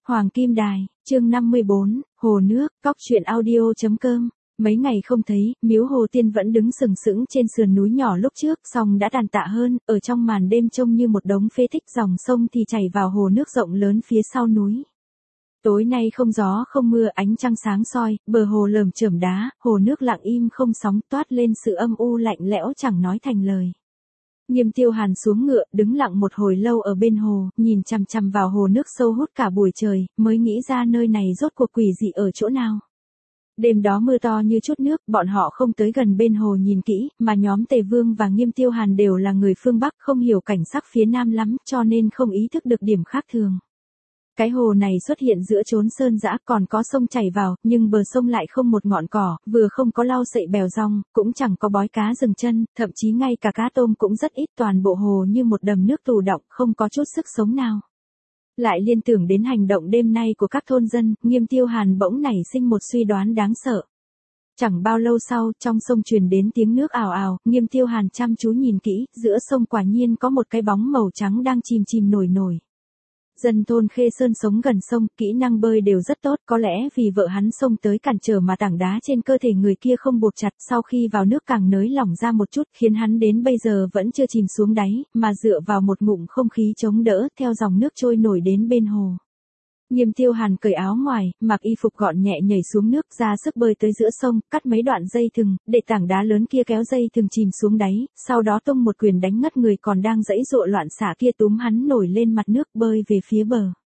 Hoàng Kim Đài, chương 54, Hồ Nước, Cóc truyện audio.com. Mấy ngày không thấy, miếu Hồ Tiên vẫn đứng sừng sững trên sườn núi nhỏ lúc trước, song đã tàn tạ hơn, ở trong màn đêm trông như một đống phế tích, dòng sông thì chảy vào hồ nước rộng lớn phía sau núi. Tối nay không gió không mưa, ánh trăng sáng soi, bờ hồ lởm chởm đá, hồ nước lặng im không sóng, toát lên sự âm u lạnh lẽo chẳng nói thành lời. Nghiêm Tiêu Hàn xuống ngựa, đứng lặng một hồi lâu ở bên hồ, nhìn chằm chằm vào hồ nước sâu hút cả buổi trời, mới nghĩ ra nơi này rốt cuộc quỷ dị ở chỗ nào. Đêm đó mưa to như chút nước, bọn họ không tới gần bên hồ nhìn kỹ, mà nhóm Tề Vương và Nghiêm Tiêu Hàn đều là người phương Bắc, không hiểu cảnh sắc phía Nam lắm, cho nên không ý thức được điểm khác thường. Cái hồ này xuất hiện giữa chốn sơn dã, còn có sông chảy vào, nhưng bờ sông lại không một ngọn cỏ, vừa không có lau sậy bèo rong, cũng chẳng có bói cá dừng chân, thậm chí ngay cả cá tôm cũng rất ít, toàn bộ hồ như một đầm nước tù đọng, không có chút sức sống nào. Lại liên tưởng đến hành động đêm nay của các thôn dân, Nghiêm Tiêu Hàn bỗng nảy sinh một suy đoán đáng sợ. Chẳng bao lâu sau, trong sông truyền đến tiếng nước ào ào, Nghiêm Tiêu Hàn chăm chú nhìn kỹ, giữa sông quả nhiên có một cái bóng màu trắng đang chìm chìm nổi nổi. Dân thôn Khê Sơn sống gần sông, kỹ năng bơi đều rất tốt, có lẽ vì vợ hắn xông tới cản trở mà tảng đá trên cơ thể người kia không buộc chặt, sau khi vào nước càng nới lỏng ra một chút, khiến hắn đến bây giờ vẫn chưa chìm xuống đáy, mà dựa vào một ngụm không khí chống đỡ, theo dòng nước trôi nổi đến bên hồ. Nghiêm Tiêu Hàn cởi áo ngoài, mặc y phục gọn nhẹ nhảy xuống nước, ra sức bơi tới giữa sông, cắt mấy đoạn dây thừng, để tảng đá lớn kia kéo dây thừng chìm xuống đáy, sau đó tung một quyền đánh ngất người còn đang giãy giụa loạn xạ kia, túm hắn nổi lên mặt nước bơi về phía bờ.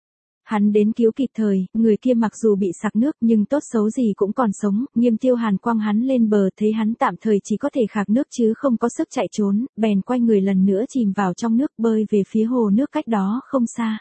Hắn đến cứu kịp thời, người kia mặc dù bị sặc nước nhưng tốt xấu gì cũng còn sống, Nghiêm Tiêu Hàn quăng hắn lên bờ, thấy hắn tạm thời chỉ có thể khạc nước chứ không có sức chạy trốn, bèn quay người lần nữa chìm vào trong nước bơi về phía hồ nước cách đó không xa.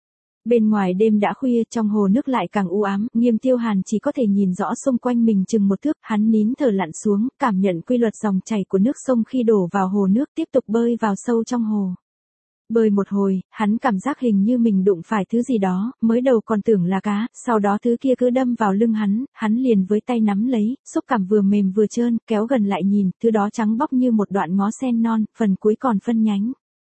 Bên ngoài đêm đã khuya, trong hồ nước lại càng u ám, Nghiêm Tiêu Hàn chỉ có thể nhìn rõ xung quanh mình chừng một thước, hắn nín thở lặn xuống, cảm nhận quy luật dòng chảy của nước sông khi đổ vào hồ nước, tiếp tục bơi vào sâu trong hồ. Bơi một hồi, hắn cảm giác hình như mình đụng phải thứ gì đó, mới đầu còn tưởng là cá, sau đó thứ kia cứ đâm vào lưng hắn liền với tay nắm lấy, xúc cảm vừa mềm vừa trơn, kéo gần lại nhìn, thứ đó trắng bóc như một đoạn ngó sen non, phần cuối còn phân nhánh.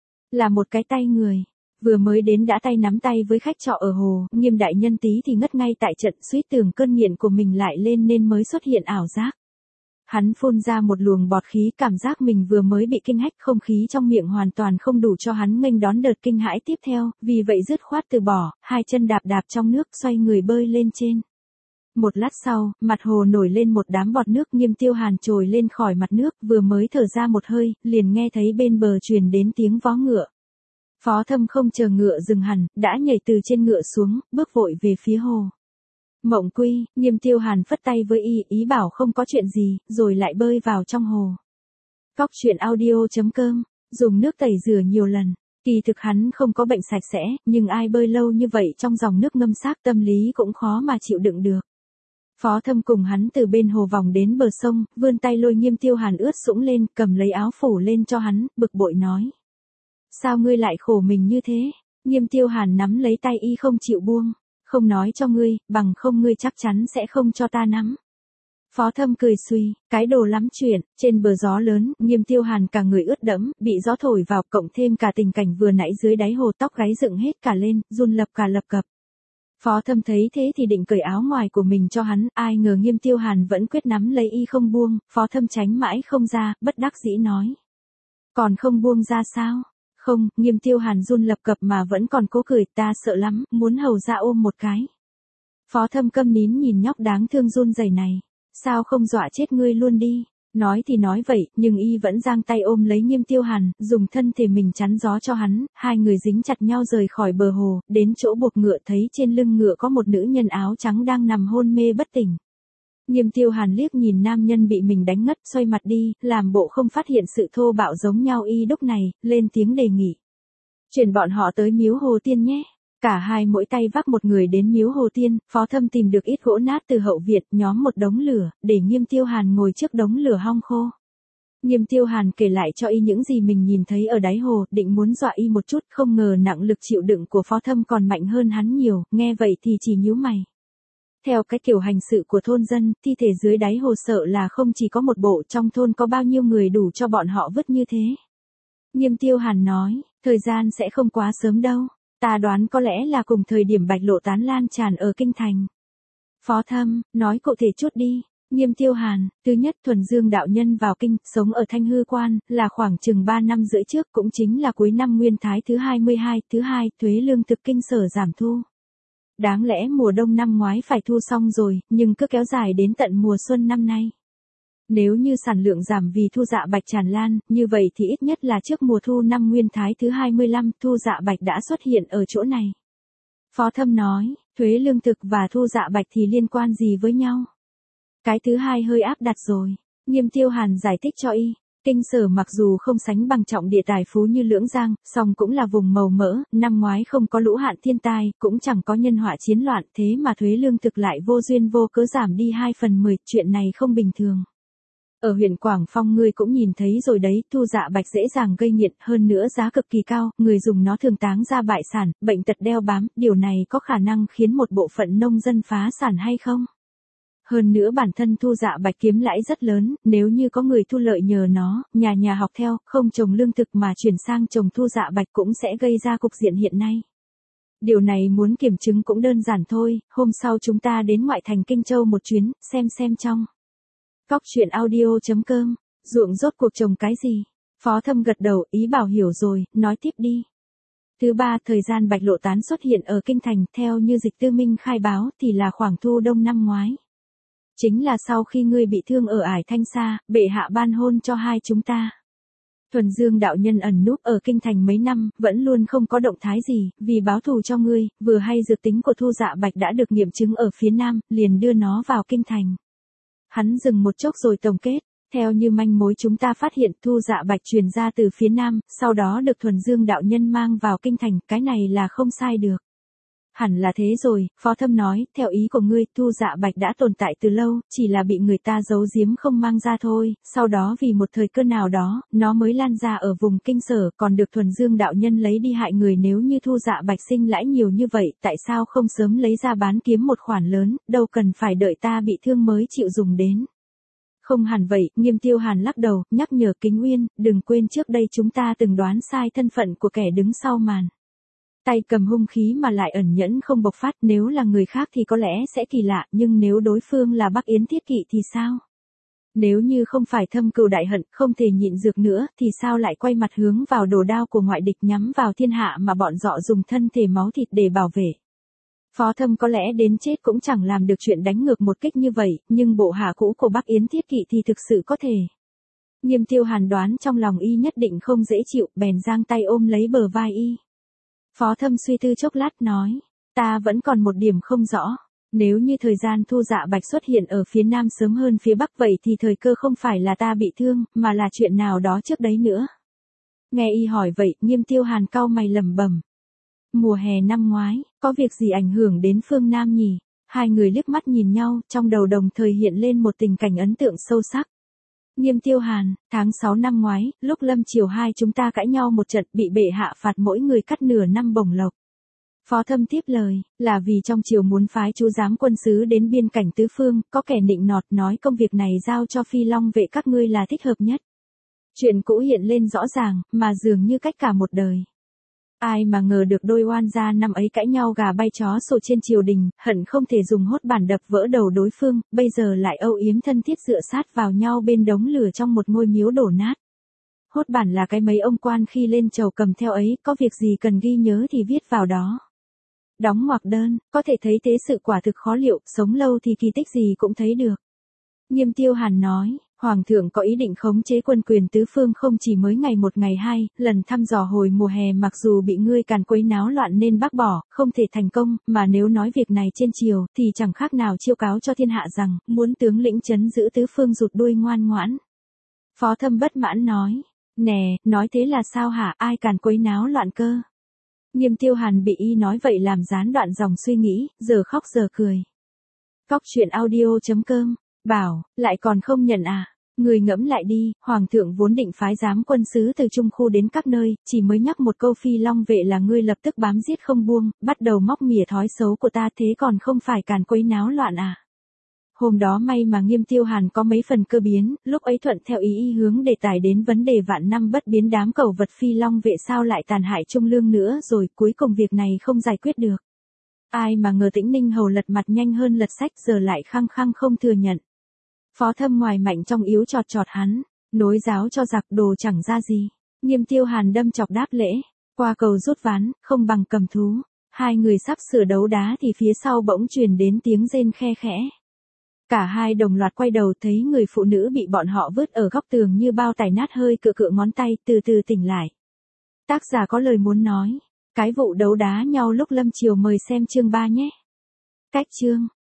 Là một cái tay người. Vừa mới đến đã tay nắm tay với khách trọ ở hồ, Nghiêm đại nhân tí thì ngất ngay tại trận, suýt tưởng cơn nghiện của mình lại lên nên mới xuất hiện ảo giác. Hắn phun ra một luồng bọt khí, cảm giác mình vừa mới bị kinh hách, không khí trong miệng hoàn toàn không đủ cho hắn nghênh đón đợt kinh hãi tiếp theo, vì vậy dứt khoát từ bỏ, hai chân đạp đạp trong nước, xoay người bơi lên trên. Một lát sau, mặt hồ nổi lên một đám bọt nước, Nghiêm Tiêu Hàn trồi lên khỏi mặt nước, vừa mới thở ra một hơi, liền nghe thấy bên bờ truyền đến tiếng vó ngựa. Phó Thâm không chờ ngựa dừng hẳn, đã nhảy từ trên ngựa xuống, bước vội về phía hồ. Mộng Quy, Nghiêm Tiêu Hàn phất tay với ý bảo không có chuyện gì, rồi lại bơi vào trong hồ. Cóc truyện audio.com, dùng nước tẩy rửa nhiều lần. Kỳ thực hắn không có bệnh sạch sẽ, nhưng ai bơi lâu như vậy trong dòng nước ngâm xác, tâm lý cũng khó mà chịu đựng được. Phó Thâm cùng hắn từ bên hồ vòng đến bờ sông, vươn tay lôi Nghiêm Tiêu Hàn ướt sũng lên, cầm lấy áo phủ lên cho hắn, bực bội nói. Sao ngươi lại khổ mình như thế? Nghiêm Tiêu Hàn nắm lấy tay y không chịu buông. Không nói cho ngươi, bằng không ngươi chắc chắn sẽ không cho ta nắm. Phó Thâm cười suy, cái đồ lắm chuyện, trên bờ gió lớn, Nghiêm Tiêu Hàn cả người ướt đẫm, bị gió thổi vào, cộng thêm cả tình cảnh vừa nãy dưới đáy hồ, tóc gáy dựng hết cả lên, run lập cập. Phó Thâm thấy thế thì định cởi áo ngoài của mình cho hắn, ai ngờ Nghiêm Tiêu Hàn vẫn quyết nắm lấy y không buông, Phó Thâm tránh mãi không ra, bất đắc dĩ nói. Còn không buông ra sao? Không, Nghiêm Tiêu Hàn run lập cập mà vẫn còn cố cười, ta sợ lắm, muốn hầu ra ôm một cái. Phó Thâm câm nín nhìn nhóc đáng thương run rẩy này. Sao không dọa chết ngươi luôn đi? Nói thì nói vậy, nhưng y vẫn giang tay ôm lấy Nghiêm Tiêu Hàn, dùng thân thể mình chắn gió cho hắn, hai người dính chặt nhau rời khỏi bờ hồ, đến chỗ buộc ngựa thấy trên lưng ngựa có một nữ nhân áo trắng đang nằm hôn mê bất tỉnh. Nghiêm Tiêu Hàn liếc nhìn nam nhân bị mình đánh ngất, xoay mặt đi, làm bộ không phát hiện sự thô bạo giống nhau y lúc này, lên tiếng đề nghị. Chuyển bọn họ tới miếu Hồ Tiên nhé. Cả hai mỗi tay vác một người đến miếu Hồ Tiên, Phó Thâm tìm được ít gỗ nát từ hậu viện, nhóm một đống lửa, để Nghiêm Tiêu Hàn ngồi trước đống lửa hong khô. Nghiêm Tiêu Hàn kể lại cho y những gì mình nhìn thấy ở đáy hồ, định muốn dọa y một chút, không ngờ nặng lực chịu đựng của Phó Thâm còn mạnh hơn hắn nhiều, nghe vậy thì chỉ nhíu mày. Theo cái kiểu hành sự của thôn dân, thi thể dưới đáy hồ sợ là không chỉ có một bộ, trong thôn có bao nhiêu người đủ cho bọn họ vứt như thế. Nghiêm Tiêu Hàn nói, thời gian sẽ không quá sớm đâu. Ta đoán có lẽ là cùng thời điểm bạch lộ tán lan tràn ở kinh thành. Phó Thâm, nói cụ thể chút đi. Nghiêm Tiêu Hàn, thứ nhất Thuần Dương đạo nhân vào kinh, sống ở Thanh Hư Quan, là khoảng chừng 3 năm rưỡi trước, cũng chính là cuối năm Nguyên Thái thứ 22, thứ hai, thuế lương thực kinh sở giảm thu. Đáng lẽ mùa đông năm ngoái phải thu xong rồi, nhưng cứ kéo dài đến tận mùa xuân năm nay. Nếu như sản lượng giảm vì thu dạ bạch tràn lan, như vậy thì ít nhất là trước mùa thu năm Nguyên Thái thứ 25, thu dạ bạch đã xuất hiện ở chỗ này. Phó Thâm nói, thuế lương thực và thu dạ bạch thì liên quan gì với nhau? Cái thứ hai hơi áp đặt rồi. Nghiêm Tiêu Hàn giải thích cho y. Kinh sở mặc dù không sánh bằng trọng địa tài phú như Lưỡng Giang, song cũng là vùng màu mỡ, năm ngoái không có lũ hạn thiên tai, cũng chẳng có nhân họa chiến loạn, thế mà thuế lương thực lại vô duyên vô cớ giảm đi 2/10, chuyện này không bình thường. Ở huyện Quảng Phong ngươi cũng nhìn thấy rồi đấy, thu dạ bạch dễ dàng gây nghiện, hơn nữa giá cực kỳ cao, người dùng nó thường táng ra bại sản, bệnh tật đeo bám, điều này có khả năng khiến một bộ phận nông dân phá sản hay không? Hơn nữa bản thân thu dạ bạch kiếm lãi rất lớn, nếu như có người thu lợi nhờ nó, nhà học theo, không trồng lương thực mà chuyển sang trồng thu dạ bạch cũng sẽ gây ra cục diện hiện nay. Điều này muốn kiểm chứng cũng đơn giản thôi, hôm sau chúng ta đến ngoại thành Kinh Châu một chuyến, xem trong. Cóc truyện audio.com, ruộng rốt cuộc trồng cái gì? Phó Thâm gật đầu, ý bảo hiểu rồi, nói tiếp đi. Thứ ba, thời gian bạch lộ tán xuất hiện ở Kinh Thành, theo như Dịch Tư Minh khai báo thì là khoảng thu đông năm ngoái. Chính là sau khi ngươi bị thương ở Ải Thanh Sa, bệ hạ ban hôn cho hai chúng ta. Thuần Dương đạo nhân ẩn núp ở kinh thành mấy năm, vẫn luôn không có động thái gì, vì báo thù cho ngươi, vừa hay dược tính của thu dạ bạch đã được nghiệm chứng ở phía nam, liền đưa nó vào kinh thành. Hắn dừng một chốc rồi tổng kết, theo như manh mối chúng ta phát hiện thu dạ bạch truyền ra từ phía nam, sau đó được Thuần Dương đạo nhân mang vào kinh thành, cái này là không sai được. Hẳn là thế rồi, Phó Thâm nói, theo ý của ngươi, thu dạ bạch đã tồn tại từ lâu, chỉ là bị người ta giấu giếm không mang ra thôi, sau đó vì một thời cơ nào đó, nó mới lan ra ở vùng kinh sở, còn được Thuần Dương đạo nhân lấy đi hại người. Nếu như thu dạ bạch sinh lãi nhiều như vậy, tại sao không sớm lấy ra bán kiếm một khoản lớn, đâu cần phải đợi ta bị thương mới chịu dùng đến. Không hẳn vậy, Nghiêm Tiêu Hàn lắc đầu, nhắc nhở Kính Uyên, đừng quên trước đây chúng ta từng đoán sai thân phận của kẻ đứng sau màn. Tay cầm hung khí mà lại ẩn nhẫn không bộc phát, nếu là người khác thì có lẽ sẽ kỳ lạ, nhưng nếu đối phương là Bắc Yến Thiết Kỵ thì sao? Nếu như không phải thâm cừu đại hận, không thể nhịn dược nữa, thì sao lại quay mặt hướng vào đồ đao của ngoại địch nhắm vào thiên hạ mà bọn dọ dùng thân thể máu thịt để bảo vệ? Phó Thâm có lẽ đến chết cũng chẳng làm được chuyện đánh ngược một kích như vậy, nhưng bộ hạ cũ của Bắc Yến Thiết Kỵ thì thực sự có thể. Nghiêm Tiêu Hàn đoán trong lòng y nhất định không dễ chịu, bèn giang tay ôm lấy bờ vai y. Phó Thâm suy tư chốc lát nói, ta vẫn còn một điểm không rõ, nếu như thời gian thu dạ bạch xuất hiện ở phía nam sớm hơn phía bắc vậy thì thời cơ không phải là ta bị thương, mà là chuyện nào đó trước đấy nữa. Nghe y hỏi vậy, Nghiêm Tiêu Hàn cau mày lẩm bẩm. Mùa hè năm ngoái, có việc gì ảnh hưởng đến phương Nam nhỉ? Hai người liếc mắt nhìn nhau, trong đầu đồng thời hiện lên một tình cảnh ấn tượng sâu sắc. Nghiêm Tiêu Hàn, tháng 6 năm ngoái, lúc Lâm Triều hai chúng ta cãi nhau một trận, bị bệ hạ phạt mỗi người cắt nửa năm bổng lộc. Phó Thâm tiếp lời, là vì trong triều muốn phái chú giám quân sứ đến biên cảnh tứ phương, có kẻ nịnh nọt nói công việc này giao cho Phi Long vệ các ngươi là thích hợp nhất. Chuyện cũ hiện lên rõ ràng, mà dường như cách cả một đời. Ai mà ngờ được đôi oan gia năm ấy cãi nhau gà bay chó sổ trên triều đình, hận không thể dùng hốt bản đập vỡ đầu đối phương, bây giờ lại âu yếm thân thiết dựa sát vào nhau bên đống lửa trong một ngôi miếu đổ nát. Hốt bản là cái mấy ông quan khi lên chầu cầm theo ấy, có việc gì cần ghi nhớ thì viết vào đó. Đóng ngoặc đơn, có thể thấy thế sự quả thực khó liệu, sống lâu thì kỳ tích gì cũng thấy được. Nghiêm Tiêu Hàn nói, Hoàng thượng có ý định khống chế quân quyền tứ phương không chỉ mới ngày một ngày hai, lần thăm dò hồi mùa hè mặc dù bị ngươi càn quấy náo loạn nên bác bỏ, không thể thành công, mà nếu nói việc này trên triều thì chẳng khác nào chiêu cáo cho thiên hạ rằng, muốn tướng lĩnh trấn giữ tứ phương rụt đuôi ngoan ngoãn. Phó Thâm bất mãn nói, nè, nói thế là sao hả, ai càn quấy náo loạn cơ? Nghiêm Tiêu Hàn bị y nói vậy làm gián đoạn dòng suy nghĩ, giờ khóc giờ cười. Cóc truyện audio.com, bảo, lại còn không nhận à? Người ngẫm lại đi, Hoàng thượng vốn định phái giám quân sứ từ Trung Khu đến các nơi, chỉ mới nhắc một câu Phi Long vệ là ngươi lập tức bám giết không buông, bắt đầu móc mỉa thói xấu của ta, thế còn không phải càn quấy náo loạn à? Hôm đó may mà Nghiêm Tiêu Hàn có mấy phần cơ biến, lúc ấy thuận theo ý hướng đề tài đến vấn đề vạn năm bất biến đám cẩu vật phi long vệ sao lại tàn hại Trung Lương nữa rồi, cuối cùng việc này không giải quyết được. Ai mà ngờ Tĩnh Ninh Hầu lật mặt nhanh hơn lật sách giờ lại khăng khăng không thừa nhận. Phó Thâm ngoài mạnh trong yếu chọt chọt hắn, nối giáo cho giặc đồ chẳng ra gì. Nghiêm Tiêu Hàn đâm chọc đáp lễ, qua cầu rút ván, không bằng cầm thú. Hai người sắp sửa đấu đá thì phía sau bỗng truyền đến tiếng rên khe khẽ. Cả hai đồng loạt quay đầu thấy người phụ nữ bị bọn họ vứt ở góc tường như bao tải nát hơi cựa cựa ngón tay từ từ tỉnh lại. Tác giả có lời muốn nói. Cái vụ đấu đá nhau lúc lâm chiều mời xem chương 3 nhé. Cách chương.